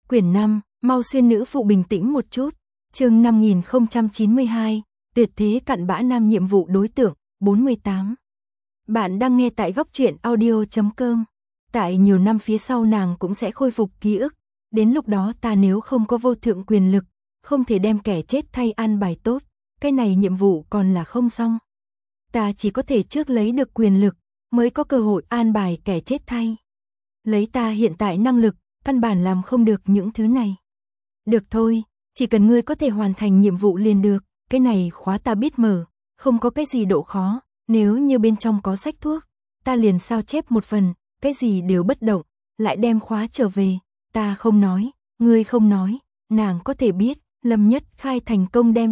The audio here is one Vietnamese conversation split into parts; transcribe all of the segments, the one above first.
Quyển 5, mau xuyên nữ phụ bình tĩnh một chút. Chương 5092, tuyệt thế cặn bã nam nhiệm vụ đối tượng, 48. Bạn đang nghe tại góc truyện audio.com. Tại nhiều năm phía sau nàng cũng sẽ khôi phục ký ức. Đến lúc đó ta nếu không có vô thượng quyền lực, không thể đem kẻ chết thay an bài tốt. Cái này nhiệm vụ còn là không xong. Ta chỉ có thể trước lấy được quyền lực, mới có cơ hội an bài kẻ chết thay. Lấy ta hiện tại năng lực, căn bản làm không được những thứ này. Được thôi, chỉ cần ngươi có thể hoàn thành nhiệm vụ liền được, cái này khóa ta biết mở, không có cái gì độ khó, nếu như bên trong có sách thuốc, ta liền sao chép một phần, cái gì đều bất động, lại đem khóa trở về, ta không nói, ngươi không nói, nàng có thể biết, Lâm Nhất Khai thành công đem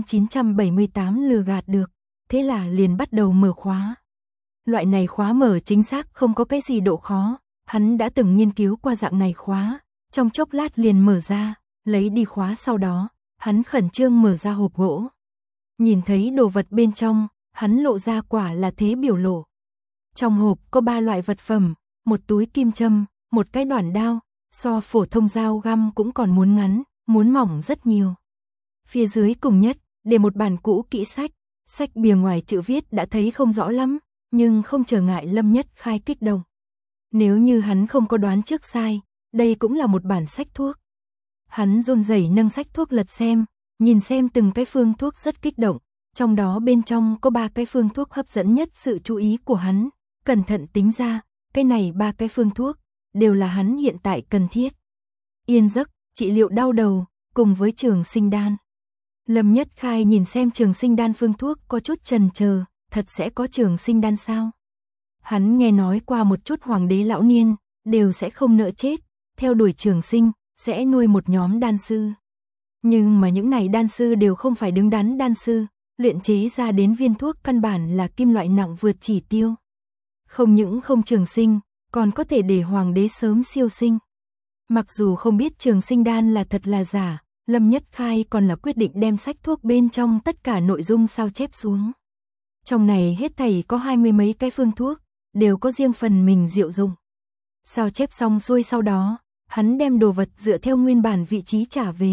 978 lừa gạt được, thế là liền bắt đầu mở khóa. Loại này khóa mở chính xác không có cái gì độ khó, hắn đã từng nghiên cứu qua dạng này khóa, trong chốc lát liền mở ra, lấy đi khóa sau đó, hắn khẩn trương mở ra hộp gỗ. Nhìn thấy đồ vật bên trong, hắn lộ ra quả là thế biểu lộ. Trong hộp có 3 loại vật phẩm, một túi kim châm, một cái đoạn đao, so phổ thông dao găm cũng còn muốn ngắn, muốn mỏng rất nhiều. Phía dưới cùng nhất, để một bản cũ kỹ sách, sách bìa ngoài chữ viết đã thấy không rõ lắm, nhưng không trở ngại Lâm Nhất Khai kích động. Nếu như hắn không có đoán trước sai, đây cũng là một bản sách thuốc. Hắn run rẩy nâng sách thuốc lật xem, nhìn xem từng cái phương thuốc rất kích động, trong đó bên trong có 3 cái phương thuốc hấp dẫn nhất sự chú ý của hắn, cẩn thận tính ra, cái này 3 cái phương thuốc, đều là hắn hiện tại cần thiết. Yên giấc, trị liệu đau đầu, cùng với trường sinh đan. Lâm Nhất Khai nhìn xem trường sinh đan phương thuốc có chút chần chờ, thật sẽ có trường sinh đan sao? Hắn nghe nói qua một chút hoàng đế lão niên, đều sẽ không nỡ chết, theo đuổi trường sinh, sẽ nuôi một nhóm đan sư. Nhưng mà những này đan sư đều không phải đứng đắn đan sư, luyện chế ra đến viên thuốc căn bản là kim loại nặng vượt chỉ tiêu. Không những không trường sinh, còn có thể để hoàng đế sớm siêu sinh. Mặc dù không biết trường sinh đan là thật là giả, Lâm Nhất Khai còn là quyết định đem sách thuốc bên trong tất cả nội dung sao chép xuống. Trong này hết thảy có 20 mấy cái phương thuốc, đều có riêng phần mình diệu dụng. Sao chép xong xuôi sau đó, hắn đem đồ vật dựa theo nguyên bản vị trí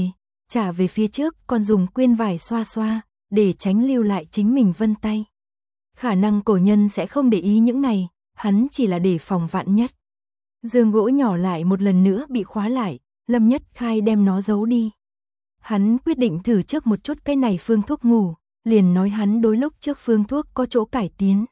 trả về phía trước, còn dùng quyên vải xoa xoa, để tránh lưu lại chính mình vân tay. Khả năng cổ nhân sẽ không để ý những này, hắn chỉ là để phòng vạn nhất. Giường gỗ nhỏ lại một lần nữa bị khóa lại, Lâm Nhất Khai đem nó giấu đi. Hắn quyết định thử trước một chút cái này phương thuốc ngủ, liền nói hắn đối lúc trước phương thuốc có chỗ cải tiến.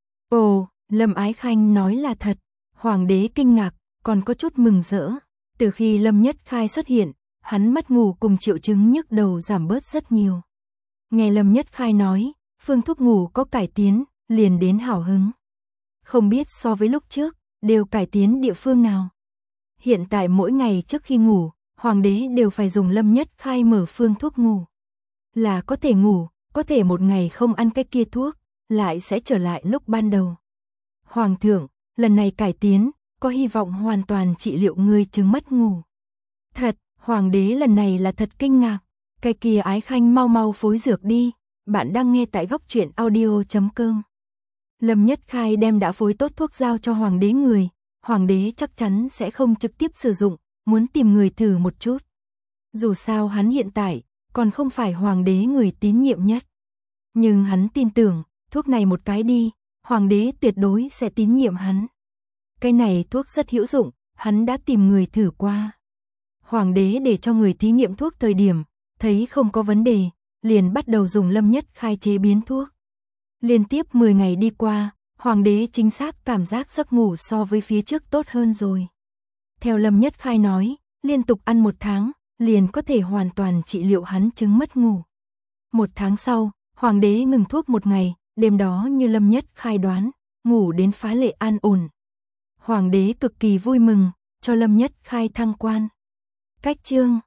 Ồ, Lâm Ái Khanh nói là thật, hoàng đế kinh ngạc, còn có chút mừng rỡ. Từ khi Lâm Nhất Khai xuất hiện, hắn mất ngủ cùng triệu chứng nhức đầu giảm bớt rất nhiều. Nghe Lâm Nhất Khai nói, phương thuốc ngủ có cải tiến, liền đến hào hứng. Không biết so với lúc trước, đều cải tiến địa phương nào. Hiện tại mỗi ngày trước khi ngủ, hoàng đế đều phải dùng Lâm Nhất Khai mở phương thuốc ngủ. Là có thể ngủ, có thể một ngày không ăn cái kia thuốc, lại sẽ trở lại lúc ban đầu. Hoàng thượng, lần này cải tiến, có hy vọng hoàn toàn trị liệu ngươi chứng mất ngủ. Thật, hoàng đế lần này là thật kinh ngạc. Cái kia Ái Khanh mau mau phối dược đi, bạn đang nghe tại góc truyện audio.com. Lâm Nhất Khai đem đã phối tốt thuốc giao cho hoàng đế người, hoàng đế chắc chắn sẽ không trực tiếp sử dụng, muốn tìm người thử một chút. Dù sao hắn hiện tại, còn không phải hoàng đế người tín nhiệm nhất. Nhưng hắn tin tưởng, thuốc này một cái đi, hoàng đế tuyệt đối sẽ tín nhiệm hắn. Cái này thuốc rất hữu dụng, hắn đã tìm người thử qua. Hoàng đế để cho người thí nghiệm thuốc thời điểm, thấy không có vấn đề, liền bắt đầu dùng Lâm Nhất Khai chế biến thuốc. Liên tiếp 10 ngày đi qua, hoàng đế chính xác cảm giác giấc ngủ so với phía trước tốt hơn rồi. Theo Lâm Nhất Khai nói, liên tục ăn 1 tháng, liền có thể hoàn toàn trị liệu hắn chứng mất ngủ. 1 tháng sau, hoàng đế ngừng thuốc 1 ngày, đêm đó như Lâm Nhất Khai đoán, ngủ đến phá lệ an ổn. Hoàng đế cực kỳ vui mừng, cho Lâm Nhất Khai thăng quan. Cách chương